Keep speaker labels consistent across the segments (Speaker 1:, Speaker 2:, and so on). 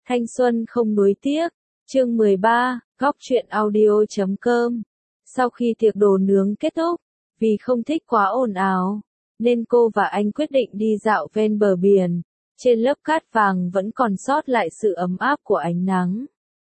Speaker 1: Thanh xuân không nuối tiếc. Chương 13, Góc truyện audio.com. Sau khi tiệc đồ nướng kết thúc, vì không thích quá ồn ào, nên cô và anh quyết định đi dạo ven bờ biển. Trên lớp cát vàng vẫn còn sót lại sự ấm áp của ánh nắng.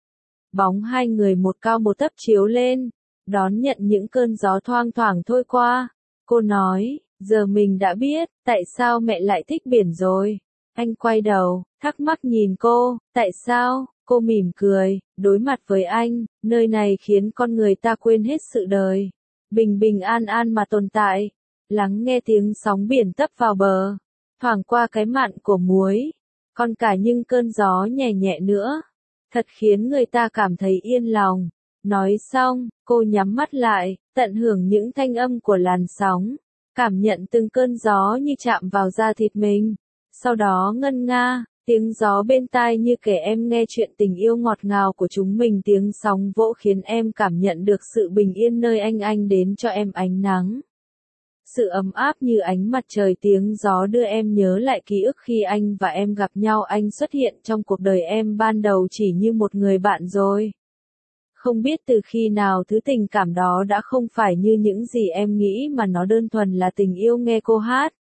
Speaker 1: Bóng hai người một cao một thấp chiếu lên, đón nhận những cơn gió thoang thoảng thôi qua. Cô nói, giờ mình đã biết, tại sao mẹ lại thích biển rồi. Anh quay đầu, thắc mắc nhìn cô, tại sao? Cô mỉm cười, đối mặt với anh, nơi này khiến con người ta quên hết sự đời. Bình bình an an mà tồn tại. Lắng nghe tiếng sóng biển tấp vào bờ, thoảng qua cái mạn của muối, còn cả những cơn gió nhẹ nhẹ nữa. Thật khiến người ta cảm thấy yên lòng. Nói xong, cô nhắm mắt lại, tận hưởng những thanh âm của làn sóng, cảm nhận từng cơn gió như chạm vào da thịt mình. Sau đó ngân nga, tiếng gió bên tai như kể em nghe chuyện tình yêu ngọt ngào của chúng mình. Tiếng sóng vỗ khiến em cảm nhận được sự bình yên nơi anh đến cho em ánh nắng. Sự ấm áp như ánh mặt trời. Tiếng gió đưa em nhớ lại ký ức khi anh và em gặp nhau. Anh xuất hiện trong cuộc đời em ban đầu chỉ như một người bạn rồi. Không biết từ khi nào thứ tình cảm đó đã không phải như những gì em nghĩ mà nó đơn thuần là tình yêu. Nghe cô hát,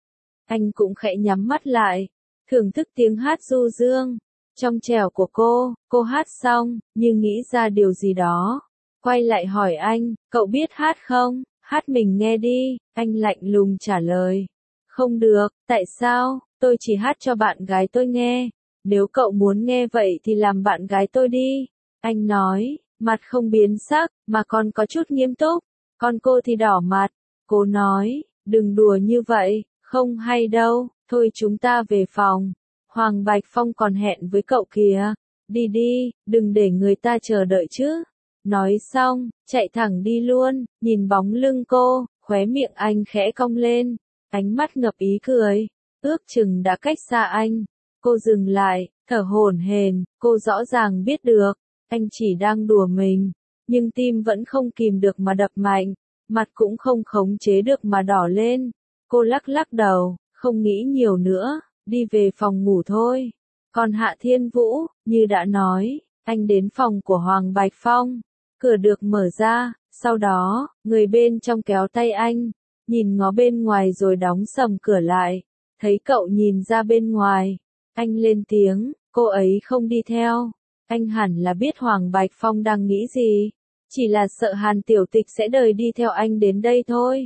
Speaker 1: anh cũng khẽ nhắm mắt lại, thưởng thức tiếng hát du dương, trong trẻo của cô. Cô hát xong, như nghĩ ra điều gì đó, quay lại hỏi anh, cậu biết hát không? Hát mình nghe đi. Anh lạnh lùng trả lời, không được. Tại sao? Tôi chỉ hát cho bạn gái tôi nghe. Nếu cậu muốn nghe vậy thì làm bạn gái tôi đi. Anh nói, mặt không biến sắc, mà còn có chút nghiêm túc. Còn cô thì đỏ mặt. Cô nói, đừng đùa như vậy, không hay đâu. Thôi chúng ta về phòng. Hoàng Bạch Phong còn hẹn với cậu kìa. Đi đi, đừng để người ta chờ đợi chứ. Nói xong, chạy thẳng đi luôn. Nhìn bóng lưng cô, khóe miệng anh khẽ cong lên, ánh mắt ngập ý cười. Ước chừng đã cách xa anh. Cô dừng lại, thở hổn hển. Cô rõ ràng biết được, anh chỉ đang đùa mình, nhưng tim vẫn không kìm được mà đập mạnh, mặt cũng không khống chế được mà đỏ lên. Cô lắc lắc đầu, không nghĩ nhiều nữa, đi về phòng ngủ thôi. Còn Hạ Thiên Vũ, như đã nói, anh đến phòng của Hoàng Bạch Phong. Cửa được mở ra, sau đó, người bên trong kéo tay anh, nhìn ngó bên ngoài rồi đóng sầm cửa lại. Thấy cậu nhìn ra bên ngoài, anh lên tiếng, cô ấy không đi theo. Anh hẳn là biết Hoàng Bạch Phong đang nghĩ gì, chỉ là sợ Hàn Tiểu Tịch sẽ đợi đi theo anh đến đây thôi.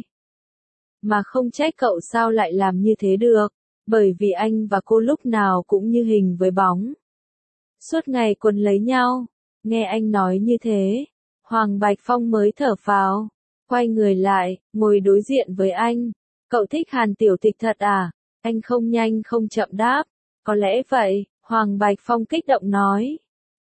Speaker 1: Mà không trách cậu sao lại làm như thế được, bởi vì anh và cô lúc nào cũng như hình với bóng. Suốt ngày quấn lấy nhau. Nghe anh nói như thế, Hoàng Bạch Phong mới thở phào, quay người lại, ngồi đối diện với anh. Cậu thích Hàn Tiểu Tịch thật à? Anh không nhanh không chậm đáp. Có lẽ vậy, Hoàng Bạch Phong kích động nói.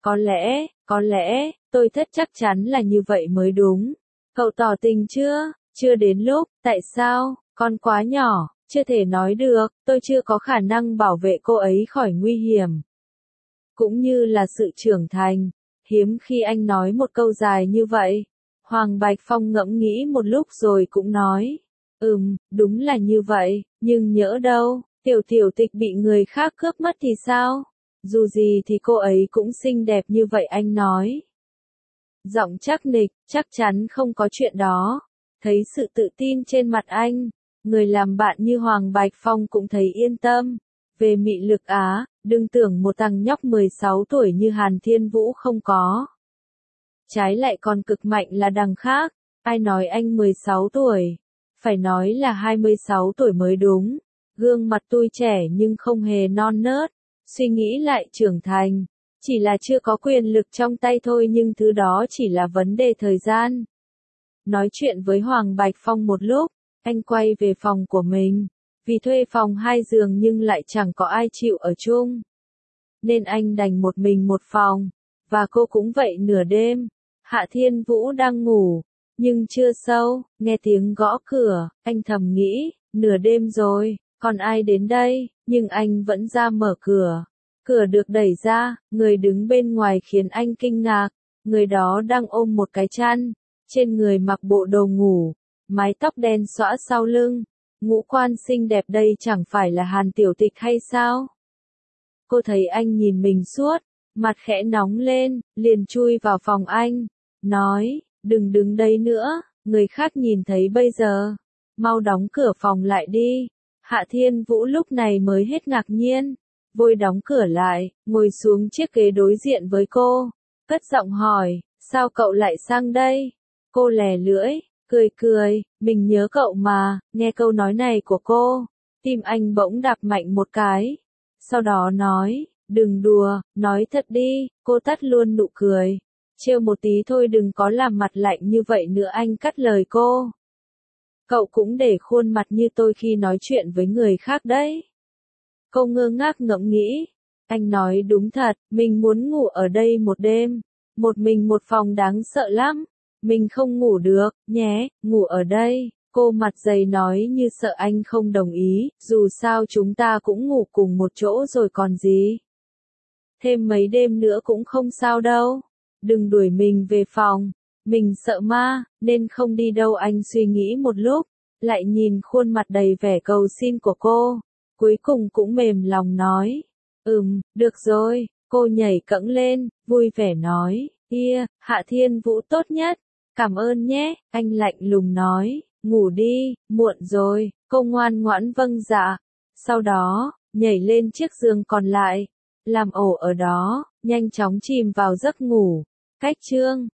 Speaker 1: Có lẽ, tôi chắc chắn là như vậy mới đúng. Cậu tỏ tình chưa? Chưa đến lúc. Tại sao? Con quá nhỏ, chưa thể nói được. Tôi chưa có khả năng bảo vệ cô ấy khỏi nguy hiểm, cũng như là sự trưởng thành. Hiếm khi anh nói một câu dài như vậy. Hoàng Bạch Phong ngẫm nghĩ một lúc rồi cũng nói, đúng là như vậy, nhưng nhỡ đâu, Tiểu Tịch bị người khác cướp mất thì sao? Dù gì thì cô ấy cũng xinh đẹp như vậy. Anh nói, giọng chắc nịch, chắc chắn không có chuyện đó. Thấy sự tự tin trên mặt anh, người làm bạn như Hoàng Bạch Phong cũng thấy yên tâm. Về mị lực á, đừng tưởng một thằng nhóc 16 tuổi như Hàn Thiên Vũ không có. Trái lại còn cực mạnh là đằng khác. Ai nói anh 16 tuổi? Phải nói là 26 tuổi mới đúng. Gương mặt tui trẻ nhưng không hề non nớt. Suy nghĩ lại trưởng thành. Chỉ là chưa có quyền lực trong tay thôi, nhưng thứ đó chỉ là vấn đề thời gian. Nói chuyện với Hoàng Bạch Phong một lúc, anh quay về phòng của mình. Vì thuê phòng 2 giường nhưng lại chẳng có ai chịu ở chung, nên anh đành một mình một phòng. Và cô cũng vậy. Nửa đêm, Hạ Thiên Vũ đang ngủ, nhưng chưa sâu, nghe tiếng gõ cửa. Anh thầm nghĩ, nửa đêm rồi, còn ai đến đây? Nhưng anh vẫn ra mở cửa. Cửa được đẩy ra, người đứng bên ngoài khiến anh kinh ngạc. Người đó đang ôm một cái chăn, trên người mặc bộ đồ ngủ, mái tóc đen xõa sau lưng. Ngũ quan xinh đẹp, đây chẳng phải là Hàn Tiểu Tịch hay sao? Cô thấy anh nhìn mình suốt, mặt khẽ nóng lên, liền chui vào phòng anh, nói, đừng đứng đấy nữa, người khác nhìn thấy bây giờ, mau đóng cửa phòng lại đi. Hạ Thiên Vũ lúc này mới hết ngạc nhiên, vội đóng cửa lại, ngồi xuống chiếc ghế đối diện với cô, cất giọng hỏi, sao cậu lại sang đây? Cô lè lưỡi, cười cười, mình nhớ cậu mà. Nghe câu nói này của cô, tim anh bỗng đạp mạnh một cái, sau đó nói, đừng đùa, nói thật đi. Cô tắt luôn nụ cười, trêu một tí thôi, đừng có làm mặt lạnh như vậy nữa. Anh cắt lời cô, cậu cũng để khuôn mặt như tôi khi nói chuyện với người khác đấy. Cô ngơ ngác ngẫm nghĩ, anh nói đúng thật, mình muốn ngủ ở đây một đêm, một mình một phòng đáng sợ lắm, mình không ngủ được, nhé, ngủ ở đây. Cô mặt dày nói như sợ anh không đồng ý, dù sao chúng ta cũng ngủ cùng một chỗ rồi còn gì. Thêm mấy đêm nữa cũng không sao đâu, đừng đuổi mình về phòng, mình sợ ma, nên không đi đâu. Anh suy nghĩ một lúc, lại nhìn khuôn mặt đầy vẻ cầu xin của cô, cuối cùng cũng mềm lòng nói, được rồi. Cô nhảy cẫng lên, vui vẻ nói, Hạ Thiên Vũ tốt nhất, cảm ơn nhé. Anh lạnh lùng nói, ngủ đi, muộn rồi. Cô ngoan ngoãn vâng dạ, sau đó, nhảy lên chiếc giường còn lại, làm ổ ở đó, nhanh chóng chìm vào giấc ngủ. Cách chương